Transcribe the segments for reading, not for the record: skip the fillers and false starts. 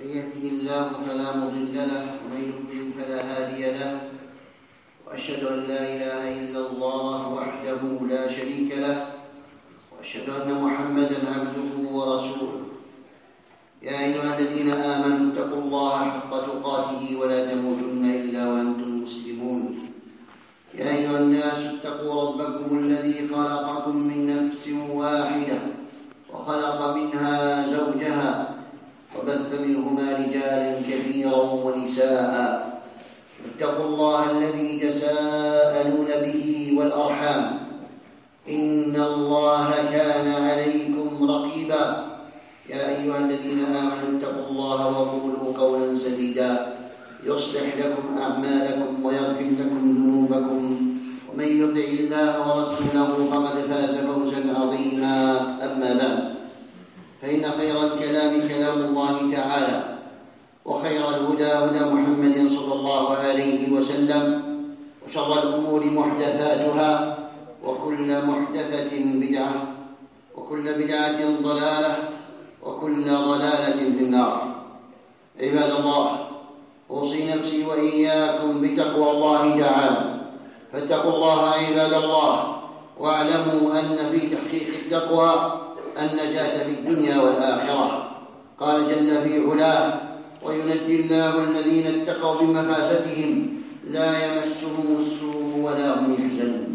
من يهده الله فلا مضل له ومن يضلل فلا هادي له، وأشهد أن لا إله إلا الله وحده لا شريك له، وأشهد أن محمدا عبده ورسوله. يا أيها الذين آمنوا اتقوا الله حق تقاته ولا تموتن إلا وأنتم مسلمون. يا أيها الناس اتقوا ربكم الذي خلقكم من نفس واحدة وخلق منها زوجها وبث منهما رجالا كثيرا ونساء، واتقوا الله الذي تساءلون به والأرحام، إن الله كان عليكم رقيبا. يا أيها الذين آمنوا اتقوا الله وقولوا قولا سديدا يصلح لكم أعمالكم ويغفر لكم ذنوبكم، ومن يطع الله ورسوله فقد فاز فوزا عظيما. أما بعد، فإن خير الكلام كلام الله تعالى، وخير الهدى هدى محمد صلى الله عليه وسلم، وشر الأمور محدثاتها، وكل محدثة بدعة، وكل بدعة ضلالة، وكل ضلالة في النار. عباد الله، أوصي نفسي وإياكم بتقوى الله تعالى، فاتقوا الله عباد الله، واعلموا أن في تحقيق التقوى النجاة في الدنيا والآخرة. قال جل في علاه: وينجي الله الذين اتقوا بمفازتهم لا يمسهم السوء ولا هم يحزنون.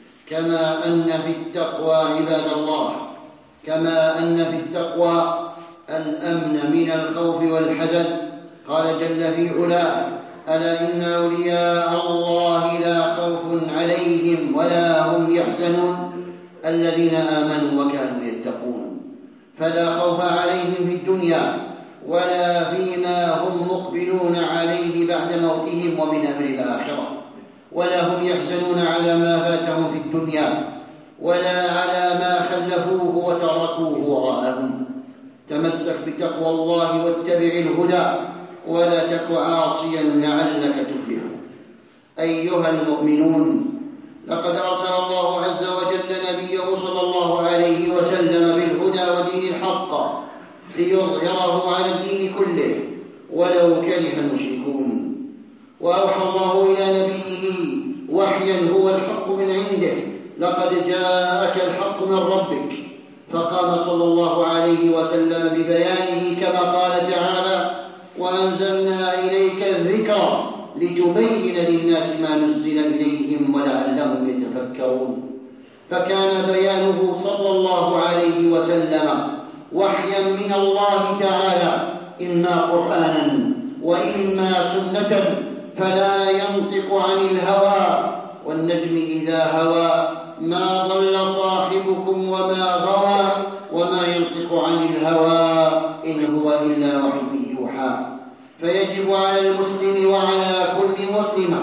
كما أن في التقوى عباد الله، كما أن في التقوى الأمن من الخوف والحزن، قال جل في علاه: ألا إن أولياء الله لا خوف عليهم ولا هم يحزنون الذين آمنوا وكانوا يتقون. فلا خوف عليهم في الدنيا ولا فيما هم مقبلون عليه بعد موتهم ومن أمر الآخرة، ولا هم يحزنون على ما فاتهم في الدنيا ولا على ما خلفوه وتركوه وراءهم. تمسك بتقوى الله واتبع الهدى، ولا تك عاصيا لعلك تفلح. أيها المؤمنون، لقد أرسل الله عز وجل نبيه صلى الله عليه وسلم بالهدى ودين الحق ليظهره على الدين كله ولو كره المشركون. وأوحى الله إلى نبيه وحيا هو الحق من عنده: لقد جاءك الحق من ربك. فقام صلى الله عليه وسلم ببيانه كما قال تعالى: وأنزلنا إليك الذكر لتبين للناس ما نزل إليهم ولعلهم يتفكرون. فكان بيانه صلى الله عليه وسلم وحيا من الله تعالى، إما قرآنا وإما سنة، فلا ينطق عن الهوى، والنجم إذا هوى ما ضل صاحبكم وما غوى، وما ينطق عن الهوى إن هو إلا وحي يوحى. فيجب على المسلم وعلى كل مسلمة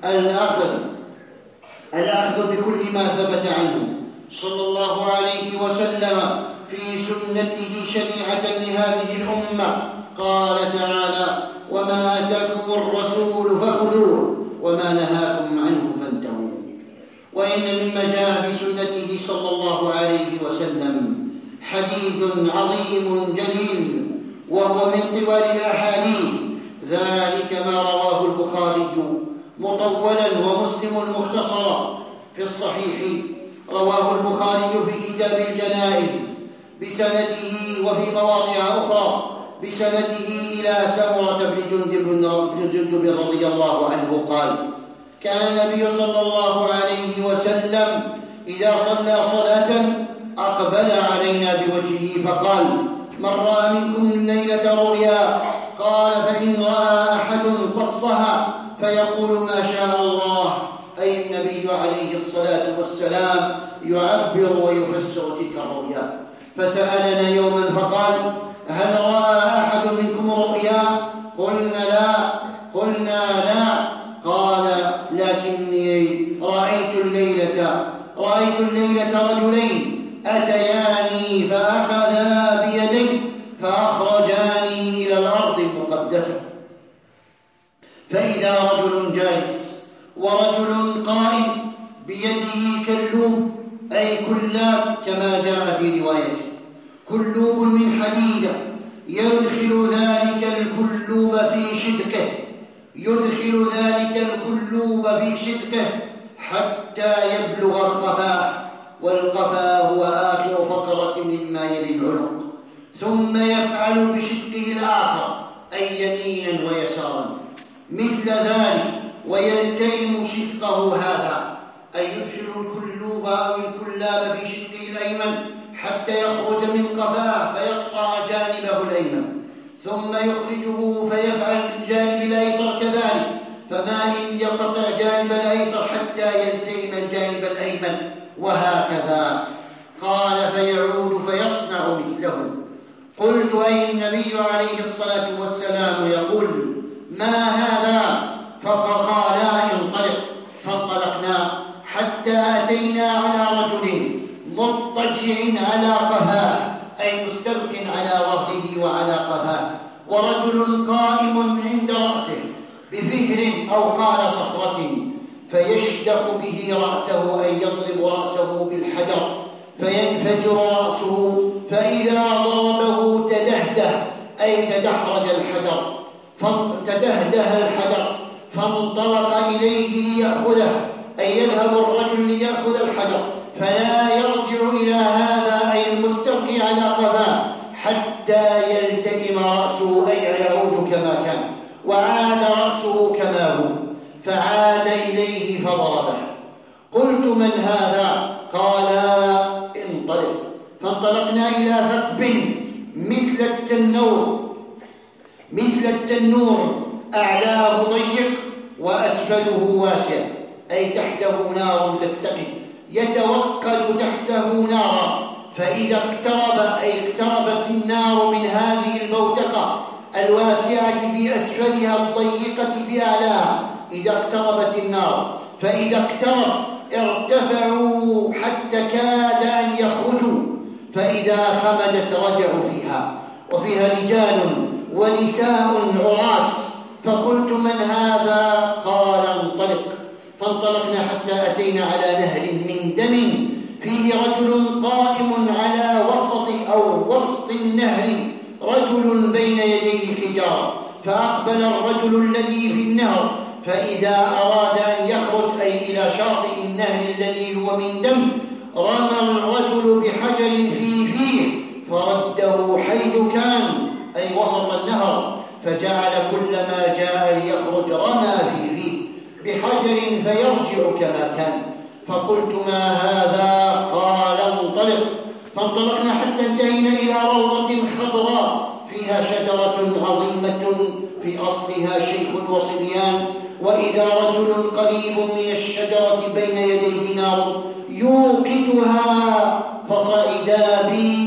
الأخذ بكل ما ثبت عنه صلى الله عليه وسلم في سنته شريعة لهذه الأمة. قال تعالى: وما آتاكم الرسول فخذوه وما نهاكم عنه فانتهوا. وإن مما جاء في سنته صلى الله عليه وسلم حديث عظيم جليل، وهو من طوال الأحاديث، ذلك ما رواه البخاري مطولا ومسلم مختصرا في الصحيح. رواه البخاري في كتاب الجنائز بسنده، وفي مواضع أخرى بسنده إلى سمرة بن جندب رضي الله عنه قال: كان النبي صلى الله عليه وسلم إذا صلى صلاة أقبل علينا بوجهه فقال: من رأى منكم الليلة رؤيا؟ قال: فإن رأى أحد قصها فيقول ما شاء الله، أي النبي عليه الصلاة والسلام يعبر ويفسر تلك الرؤيا. فسألنا يوما فقال: هل رأى أحد منكم رؤيا؟ قلنا لا. قال: لكني رأيت الليلة رجلين أتياني فأخذا بيدي فأخرجاني إلى الأرض المقدسة، فإذا رجل جالس ورجل قائم بيده كلوب، أي كلاب كما جاء في روايته، كلوب من حديدة، يدخل ذلك الكلوب في شدقه حتى يبلغ القفاه، والقفا هو آخر فقرة مما يلي العنق، ثم يفعل بشدقه الآخر أي يمينا ويسارا مثل ذلك، ويلتئم شدقه هذا أي يدخل الكلوب أو الكلاب في شدقه الأيمن حتى يخرج من قفاه فيقطع جانبه الأيمن، ثم يخرجه فيفعل بالجانب الأيسر كذلك، فما إن يقطع جانب الأيسر حتى يلتئم الجانب الأيمن، وهكذا. قال فيعود فيصنع مثله. قلت أي النبي عليه الصلاة والسلام يقول ما هذا؟ فقال انطلق. فانطلقنا حتى أتينا على رجل مضطجع على قفاه أي مستلق على ظهره وعلى قفاه، ورجل قائم عند رأسه بفهر أو قال صخرة فيشدق به رأسه أي يضرب رأسه بالحجر فينفجر رأسه، فإذا ضربه تدهده أي تدحرج الحجر، فانطلق إليه ليأخذه أي يذهب الرجل ليأخذ الحجر، فلا يرجع إلى هذا أي المستلقي على قفاه حتى يلتئم رأسه أي يعود كما كان، وعاد رأسه كما هو، فعاد إليه فضربه. قلت من هذا؟ قال انطلق. فانطلقنا إلى ثقب مثل التنور أعلاه ضيق وأسفله واسع أي تحته نار تتقد، يتوقد تحته نارا، فإذا اقتربت النار من هذه البوتقة الواسعة في أسفلها الضيقة في أعلاها، إذا اقتربت النار فإذا اقترب ارتفعوا حتى كاد أن يخرجوا، فإذا خمدت رجعوا فيها، وفيها رجال ونساء عراة. فقلت من هذا؟ قال انطلق. فانطلقنا حتى أتينا على نهر من دم فيه رجل قائم على وسط النهر، رجل بين يديه حجار، فأقبل الرجل الذي في النهر، فإذا أراد أن يخرج أي إلى شاطئ النهر الذي هو من دم، رمى الرجل بحجر في فيه فرده حيث كان أي وسط النهر، فجعل كلما جاء ليخرج رمى في فيه بحجر فيرجع كما كان. فقلت ما هذا؟ قال انطلق. فانطلقنا حتى انتهينا إلى روضة خضراء فيها شجرة عظيمة في أصلها شيخ وصبيان، وإذا رجل قريب من الشجرة بين يديه نار يوقدها، فصعدا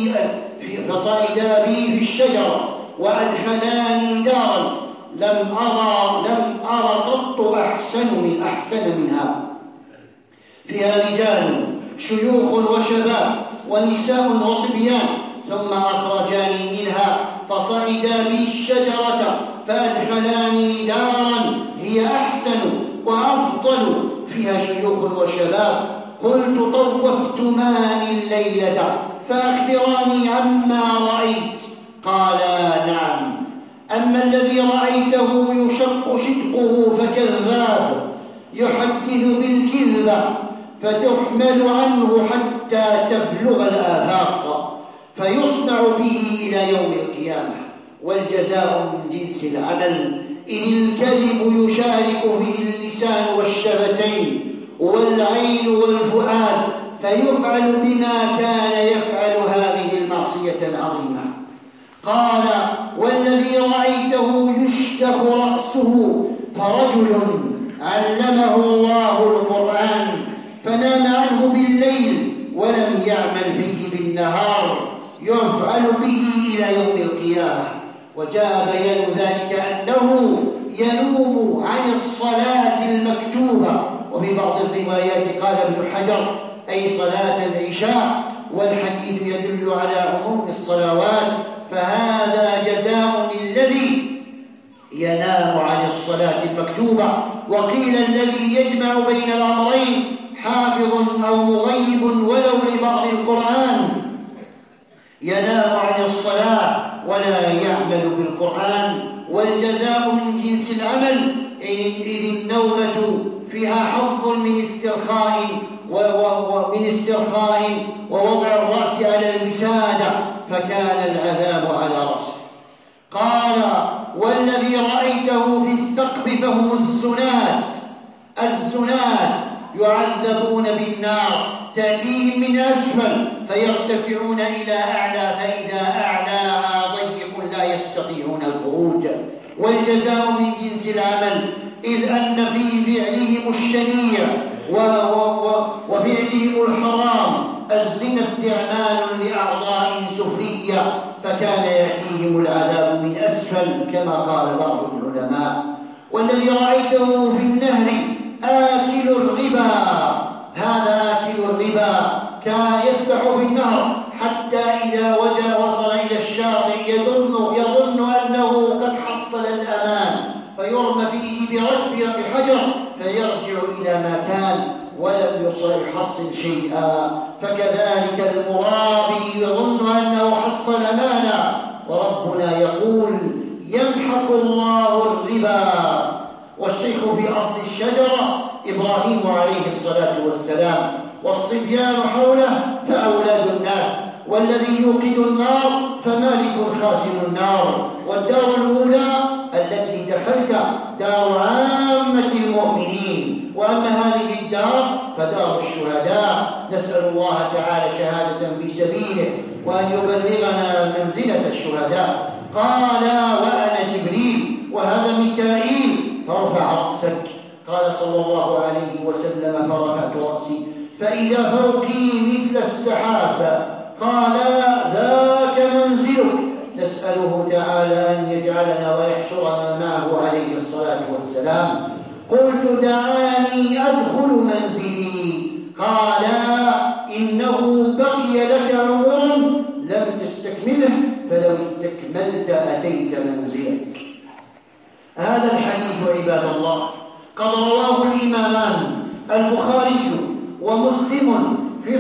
بي في الشجرة وأدخلاني دارا لم أرى قط أحسن منها، فيها رجال شيوخ وشباب ونساء وصبيان، ثم أخرجاني منها فصعدا بي الشجرة فأدخلاني دارا هي أحسن وأفضل فيها شيوخ وشباب. قلت طوفت من الليلة فأخبراني عما رأيت. قال نعم، أما الذي رأيته يشق شدقه فكذاب يحدث بالكذبة فتحمل عنه حتى تبلغ الآفاق فيصنع به إلى يوم القيامة، والجزاء من جنس العمل، إن الكذب يشارك فيه اللسان والشفتين والعين والفؤاد فيفعل بما كان يفعل هذه المعصية العظيمة. قال والذي رأيته يشتخ رأسه فرجل علمه الله القرآن فنام عنه بالليل ولم يعمل فيه بالنهار يفعل به إلى يوم القيامة. وجاء بيان ذلك أنه ينوم عن الصلاة المكتوبة، وفي بعض الروايات قال ابن حجر أي صلاة العشاء، والحديث يدل على عموم الصلوات، فهذا جزاء للذي ينام عن الصلاة المكتوبة. وقيل الذي يجمع بين الأمرين حافظ أو مغيب ولو لبعض القرآن ينام عن الصلاة ولا يعمل بالقرآن. والجزاء من جنس العمل، إذ النومة فيها حظ من استرخاء ووضع الرأس على الوسادة، فكان العذاب على رأسه. قال: والذي رأيته في الثقب فهم الزنات يعذبون بالنار تأتيهم من أسفل فيرتفعون إلى أعلى، فإذا أعلاها ضيق لا يستطيعون الخروج. والجزاء من جنس العمل، إذ أن في فعلهم الشنيع وفعلهم الحرام الزنا استعمال لأعضاء سفلية، فكان يأتيهم العذاب من أسفل كما قال بعض العلماء. والذي رأيته في النهر آكل الربا، هذا آكل الربا كان يسبح في النهر حتى إذا وصل إلى الشاطئ يظن أنه قد حصل الأمان، فيرمى فيه بحجر فيرجع إلى ما كان ولم يحصل شيئا. فكذلك المرابي يظن أنه حصل مالا، وربنا يقول: يمحق الله الربا. والشيخ في أصل الشجرة إبراهيم عليه الصلاة والسلام، والصبيان حوله فأولاد الناس، والذي يوقد النار فمالك خازن النار. والدار الأولى التي دخلت دار عامة المؤمنين، وأما هذه الدار فدار الشهداء. نسأل الله تعالى شهادة في سبيله، وأن يبلغنا منزلة الشهداء. قال: وأنا جبريل وهذا ميكائيل فارفع رأسك. قال صلى الله عليه وسلم: فرفعت رأسي فإذا فوقي مثل السحاب. قال: ذاك منزلك. نسأله تعالى أن يجعلنا ويحشرنا معه عليه الصلاة والسلام. قلت: دعاني أدخل منزلي. قال: إنه بقي لك عمر لم تستكمله، فلو استكملت أتيت منزلك. هذا الحديث عباد الله قد رواه الإمامان البخاري ومسلم في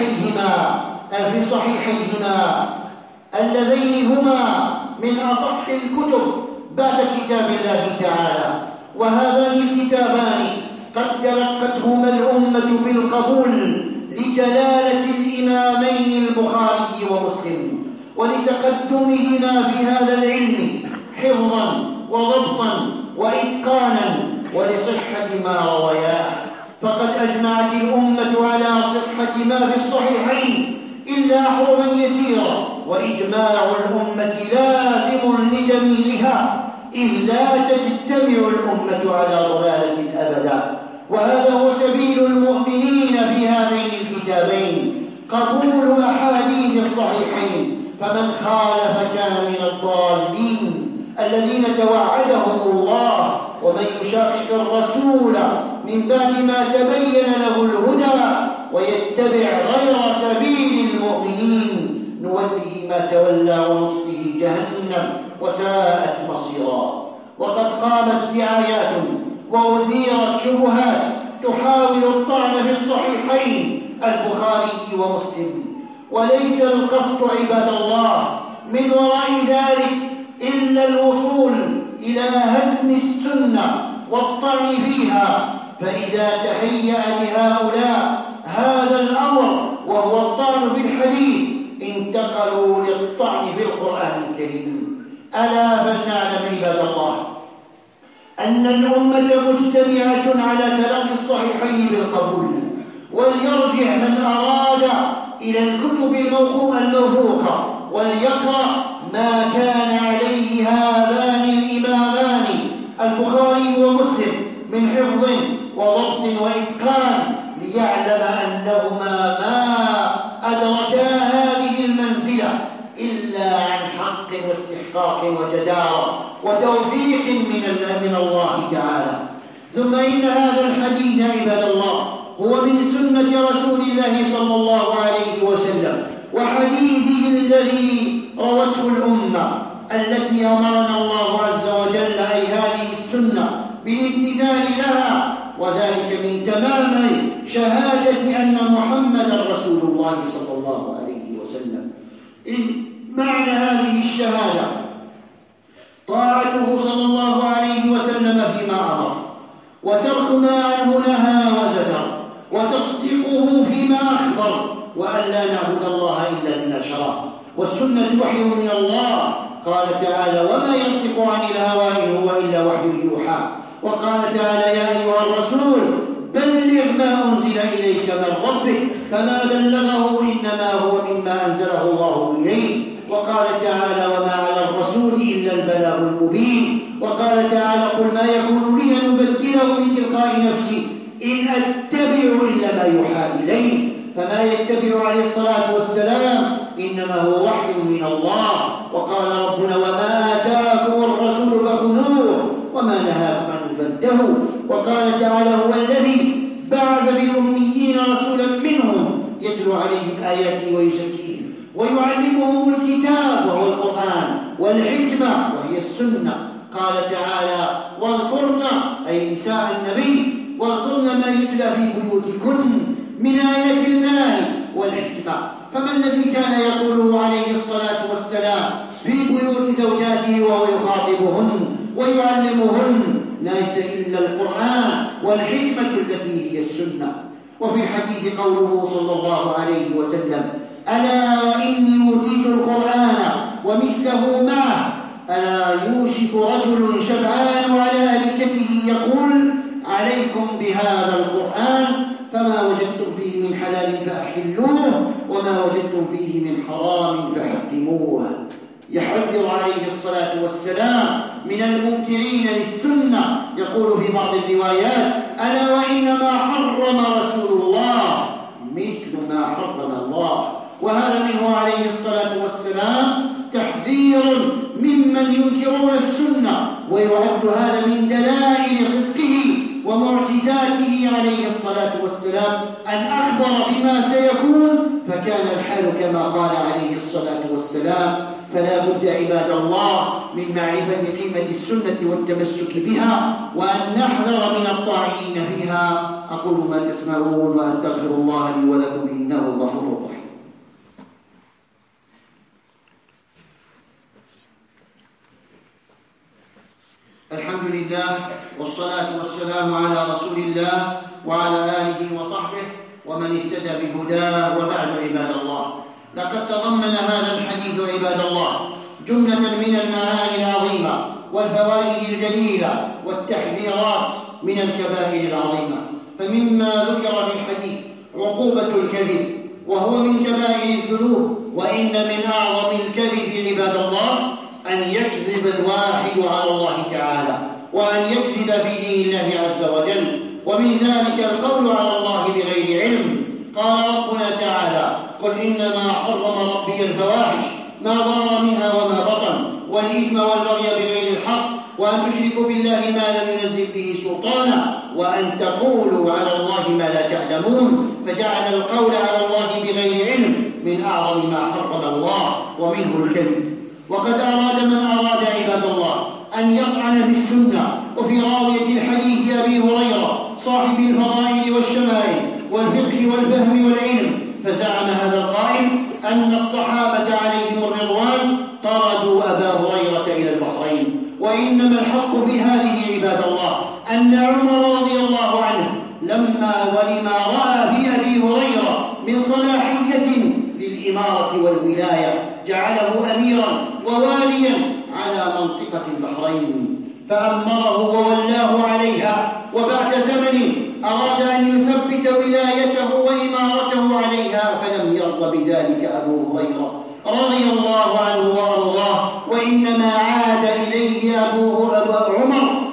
صحيحيهما اللذين هما من أصح الكتب بعد كتاب الله تعالى. وهذان الكتابان قد تلقتهما الأمة بالقبول لجلالة الإمامين البخاري ومسلم، ولتقدمهما في هذا العلم حفظا وضبطا وإتقانا، ولصحة ما روياه. فقد أجمعت الأمة على صحة ما في الصحيحين إلا أحرفا يسيرا، وإجماع الأمة لازم لجميلها، إذ لا تجتمع الأمة على ضلالة أبدا. وهذا هو سبيل المؤمنين في هذين الكتابين، قبول أحاديث الصحيحين، فمن خالف كان من الضالين الذين توعدهم الله. ومن يشاقق الرسول من بعد ما تبين له الهدى ويتبع غير سبيل المؤمنين نوله ما تولى ونصله جهنم وساءت مصيرا. وقد قامت دعايات وأثيرت شبهات تحاول الطعن في الصحيحين البخاري ومسلم، وليس القصد عباد الله من وراء ذلك إلا الوصول إلى هدم السنة والطعن فيها. فإذا تهيأ لهؤلاء هذا الأمر وهو الطعن في الحديث انتقلوا للطعن في القرآن الكريم. ألا فلنعلم عباد الله أن الأمة مجتمعة على تلقي الصحيحين بالقبول، وليرجع من أراد إلى الكتب الموثوقة وليقرأ ما كان عليه هذان الإمامان البخاري ومسلم من حفظ وضبط وإتقان، ليعلم أنهما ما أدركا هذه المنزلة إلا عن حق واستحقاق وجدارة وتوفيق من الله تعالى. ثم إن هذا الحديث عباد الله هو من سنة رسول الله صلى الله عليه وسلم، وحديثه الذي روته الأمة التي أمرنا الله عز وجل أي هذه السنة بالامتثال لها، وذلك من تمام شهادة أن محمدا رسول الله صلى الله عليه وسلم. معنى هذه الشهادة طاعته صلى الله عليه وسلم فيما أمر، وترك ما عنه نهى وزجر، وتصديقه فيما أخبر، وأن لا نعبد الله إلا بما شرع. والسنة وحي من الله، قال تعالى: وما ينطق عن الهوى إن هو إلا وحي يوحى. وقال تعالى: يا أيها الرسول بلغ ما أنزل إليك من ربك، فما بلغه إنما هو مما أنزله الله إليه. وقال تعالى: وما على الرسول إلا البلاغ المبين. وقال تعالى: قل ما يكون لي أن أبدله من تلقاء نفسي إن أتبع إلا ما يوحى إليه. فما يتبع عليه الصلاة والسلام إنما هو وحي من الله. وقال ربنا: وما آتاكم الرسول فخذوه وما نهاكم عنه فانتهوا. وقال تعالى: هو الذي بعث في الأميين رسولا منهم يتلو عليهم آياته ويزكيهم ويعلمهم الكتاب وهو القرآن والحكمة وهي السنة. قال تعالى: واذكرن أي نساء النبي واذكرن ما يتلى في بيوتكن من آيات الله والحكمة. فما الذي كان يقوله عليه الصلاة والسلام في بيوت زوجاته وهو يخاطبهن ويعلمهن؟ ليس إلا القرآن والحكمة التي هي السنة. وفي الحديث قوله صلى الله عليه وسلم: ألا وإني أوتيت القرآن ومثله معه، ألا يوشك رجل شبعان على أريكته يقول: عليكم بهذا القرآن، فما وجدتم فيه من حلال فأحلوه وما وجدتم فيه من حرام فحرموه. يحذر عليه الصلاة والسلام من المنكرين للسنة، يقول في بعض الروايات: ألا وإنما حرم رسول الله مثل ما حرم الله. وهذا منه عليه الصلاة والسلام تحذير ممن ينكرون السنة، ويعد هذا من دلائل صدقه ومعجزاته عليه الصلاة والسلام أن أخبر بما سيكون فكان الحال كما قال عليه الصلاة والسلام. فلا بد عباد الله من معرفة قيمة السنة والتمسك بها، وأن نحذر من الطاعنين فيها. أقول ما تسمعون وأستغفر الله لي ولكم إنه غفور رحيم. الحمد لله والصلاة والسلام على رسول الله وعلى آله وصحبه ومن اهتدى بهداه. وبعد عباد الله، لقد تضمن هذا الحديث عباد الله جملة من المعاني العظيمة والفوائد الجليلة والتحذيرات من الكبائر العظيمة. فمما ذكر في الحديث عقوبة الكذب، وهو من كبائر الذنوب، وإن من أعظم الكذب عباد الله أن يكذب الواحد على الله تعالى، وأن يكذب في دين الله عز وجل، ومن ذلك القول على الله بغير علم. قال ربنا تعالى: قل إنما حرم ربي الفواحش ما ظهر منها وما بطن والإثم والبغي بغير الحق وأن تشركوا بالله ما لم ينزل به سلطانا وأن تقولوا على الله ما لا تعلمون. فجعل القول على الله بغير علم من أعظم ما حرم الله، ومنه الكذب. وقد أراد من أراد عباد الله أن يطعن في السنة وفي راوية الحديث أبي هريرة صاحب الفضائل والشمائل والفقه والفهم والعلم، فزعم هذا القائل أن الصحابة عليهم الرضوان طردوا أبا هريرة إلى البحرين. وإنما الحق في هذه عباد الله أن عمر رضي الله عنه لما رأى في أبي هريرة من صلاحية للإمارة والولاية جعله أميرا وواليا على منطقة البحرين، فأمره وولاه عليها. وبعد زمن أراد أن يثبت ولايته وإمارته عليها، فلم يرضى بذلك أبو هريرة رضي الله عنه وأرضاه، وإنما عاد إليه أبو عمر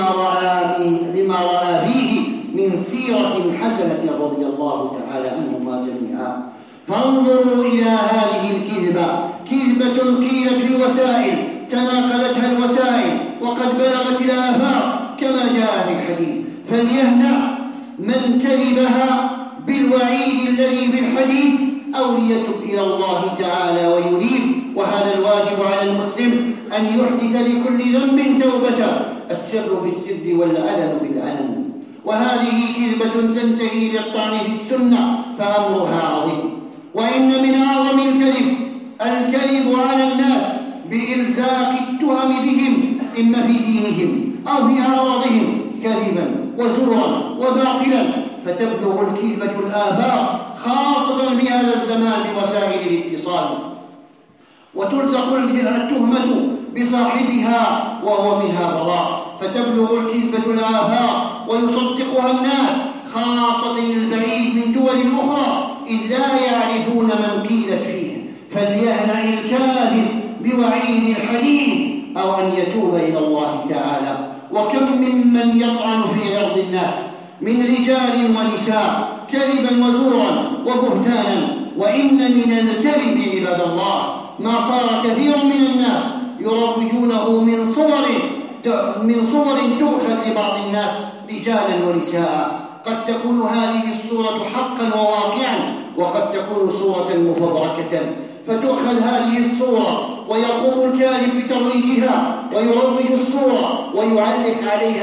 لما رأى فيه من سيرة حسنة رضي الله تعالى عنهما جميعا. فانظروا إلى هذه الكذبة، كذبة قيلت بوسائل تناقلتها الوسائل وقد بلغت الآفاق كما جاء في الحديث. فليهنأ من كذبها بالوعيد الذي في الحديث أو ليتب إلى الله تعالى ويريد. وهذا الواجب على المسلم أن يحدث لكل ذنب توبة، السر بالسر والعلن بالعلن. وهذه كذبة تنتهي للطعن في السنة فأمرها عظيم. وإن من أعظم الكذب الكذب على الناس بإلزاق التهم بهم إما في دينهم أو في أعراضهم كذبا وزورا وباطلا، فتبلغ الكذبة الآفاق خاصة في هذا الزمان بوسائل الاتصال، وتلزق التهمة بصاحبها وهو منها براء، فتبلغ الكذبة الآفاق ويصدقها الناس خاصة البعيد من دول أخرى إذ لا يعرفون من قيلت فيه، فليهنأ الكاذب بوعيد الحديث أو أن يتوب إلى الله تعالى. وكم ممن يطعن في عرض الناس من رجال ونساء كذبا وزورا وبهتانا، وإن من الكذب عباد الله ما صار كثير من الناس يروجونه من صور تؤخذ لبعض الناس رجالا ونساء. قد تكون هذه الصورة حقا وواقعا، وقد تكون صورة مفبركة، فتؤخذ هذه الصورة ويقوم الكاذب بترويجها ويروج الصورة ويعلق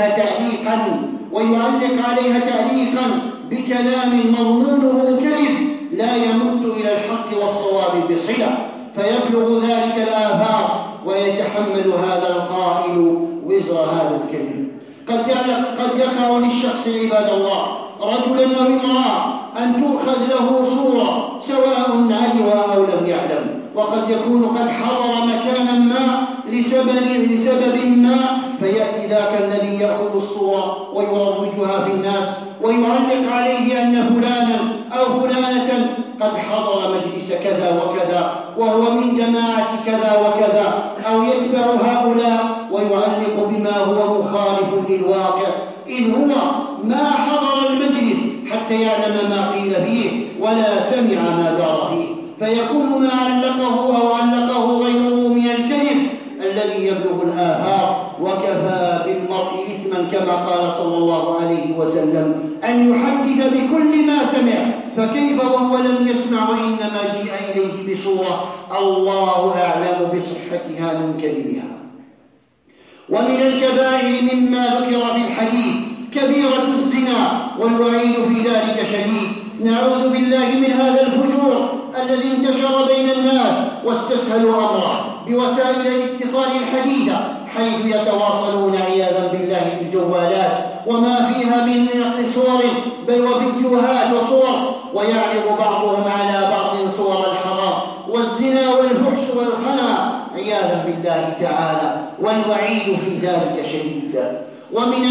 عليها تعليقا بكلام مضمونه كذب لا يمت إلى الحق والصواب بصلة، فيبلغ ذلك الآفاق ويتحمل هذا القائل وزر هذا الكذب. قد يقع للشخص عباد الله رجلا أو امرأة أن تؤخذ له صورة سواء علم أو لم يعلم، وقد يكون قد حضر مكانا ما لسبب ما، فيأتي ذاك الذي يأخذ الصورة ويروجها في الناس ويعلق عليه أن فلانا أو فلانة قد حضر مجلس كذا وكذا وهو من جماعة كذا وكذا، أو يتبع هؤلاء ويعلق بما هو مخالف للواقع، إذ هو ما حضر المجلس حتى يعلم ما قيل فيه ولا سمع ما دار فيه، فيكون ما علقه غيره من الكذب الذي يبلغ الآفاق. وكفى بالمرء إثما كما قال صلى الله عليه وسلم أن يحدث بكل ما سمع، فكيف وهو لم يسمع وإنما جيء إليه بصورة الله أعلم بصحتها من كذبها. ومن الكبائر مما ذكر في الحديث كبيرة الزنا، والوعيد في ذلك شديد. نعوذ بالله من هذا الفجور الذي انتشر بين الناس واستسهلوا أمره بوسائل الاتصال الحديثة، حيث يتواصلون عياذا بالله بالجوالات وما فيها من نقل صور بل وفيديوهات وصور، ويعرض بعضهم على بعض صور الحرام والزنا والفحش والخنا عياذا بالله تعالى، والوعيد في ذلك شديد. ومن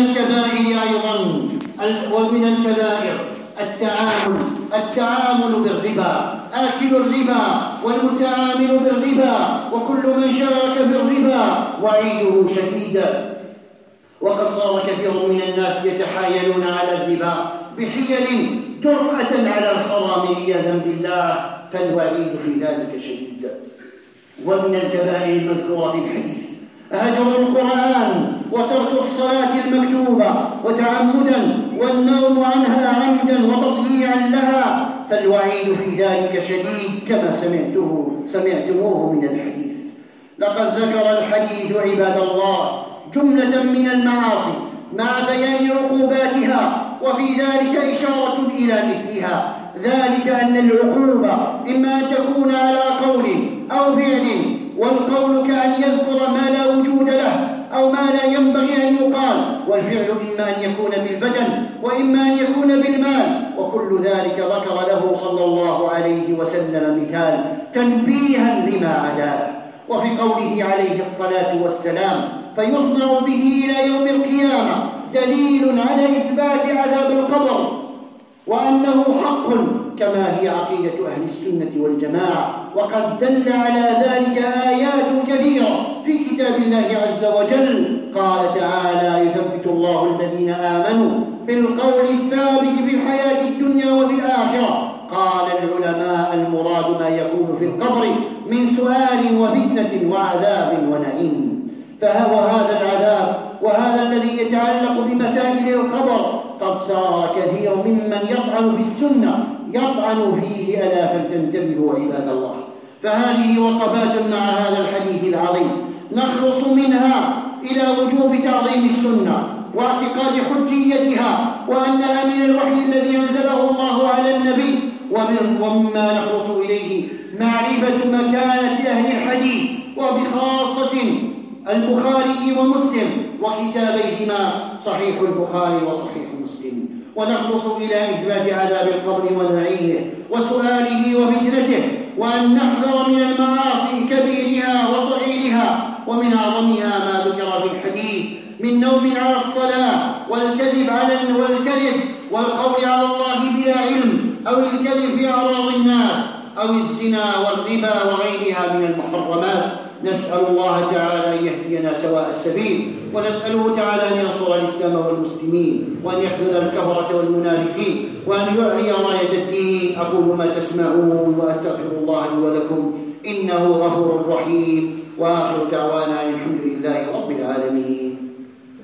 الكبائر التعامل بالربا، آكل الربا والمتعامل بالربا وكل من شارك في الربا وعيده شديد. وقد صار كثير من الناس يتحايلون على الربا بحيل جرأة على الحرام عياذا بالله، فالوعيد في ذلك شديد. ومن الكبائر المذكورة في الحديث هجر القرآن وترك الصلاة المكتوبة وتعمدا، والنوم عنها عمدا وتضييعا لها، فالوعيد في ذلك شديد كما سمعتموه من الحديث. لقد ذكر الحديث عباد الله جملة من المعاصي مع بيان عقوباتها، وفي ذلك إشارة إلى مثلها، ذلك أن العقوبة إما أن تكون على قول أو فعل، والقول كأن يذكر ما لا وجود له أو ما لا ينبغي أن يقال، والفعل إما أن يكون بالبدن وإما أن يكون بالمال، وكل ذلك ذكر له صلى الله عليه وسلم مثال تنبيها لما عداه. وفي قوله عليه الصلاة والسلام فيصنع به إلى يوم القيامة دليل على إثبات عذاب القبر وأنه حق كما هي عقيدة أهل السنة والجماعة. وقد دل على ذلك آيات كثيرة في كتاب الله عز وجل، قال تعالى يثبت الله الذين آمنوا بالقول الثابت في الحياة الدنيا وفي الآخرة. قال العلماء المراد ما يكون في القبر من سؤال وفتنة وعذاب ونعيم. فهذا العذاب وهذا الذي يتعلق بمسائل القبر قد صار كثير ممن يطعن في السنة يطعن فيه، ألا فلتنتبهوا عباد الله. فهذه وقفات مع هذا الحديث العظيم نخلص منها إلى وجوب تعظيم السنة واعتقاد حجيتها، وأنها من الوحي الذي أنزله الله على النبي، ومما نخلص إليه معرفة مكانة أهل الحديث وبخاصة البخاري ومسلم وكتابيهما صحيح البخاري وصحيح مسلم، ونخلص إلى إثبات عذاب القبر ونعيمه وسؤاله وفتنته، وأن نحذر من المعاصي كبيرها وصغيرها، ومن أعظمها ما ذكر في الحديث من نوم على الصلاة والكذب والقول على الله بلا علم، أو الكذب في أعراض الناس، أو الزنا والربا وغيرها من المحرمات. نسأل الله تعالى أن يهدينا سواء السبيل، ونسأله تعالى أن ينصر الإسلام والمسلمين، وأن يخذل الكفرة والمنافقين، وأن يعلي راية الدين. أقول ما تسمعون وأستغفر الله لي ولكم إنه غفور رحيم، وآخر دعوانا الحمد لله رب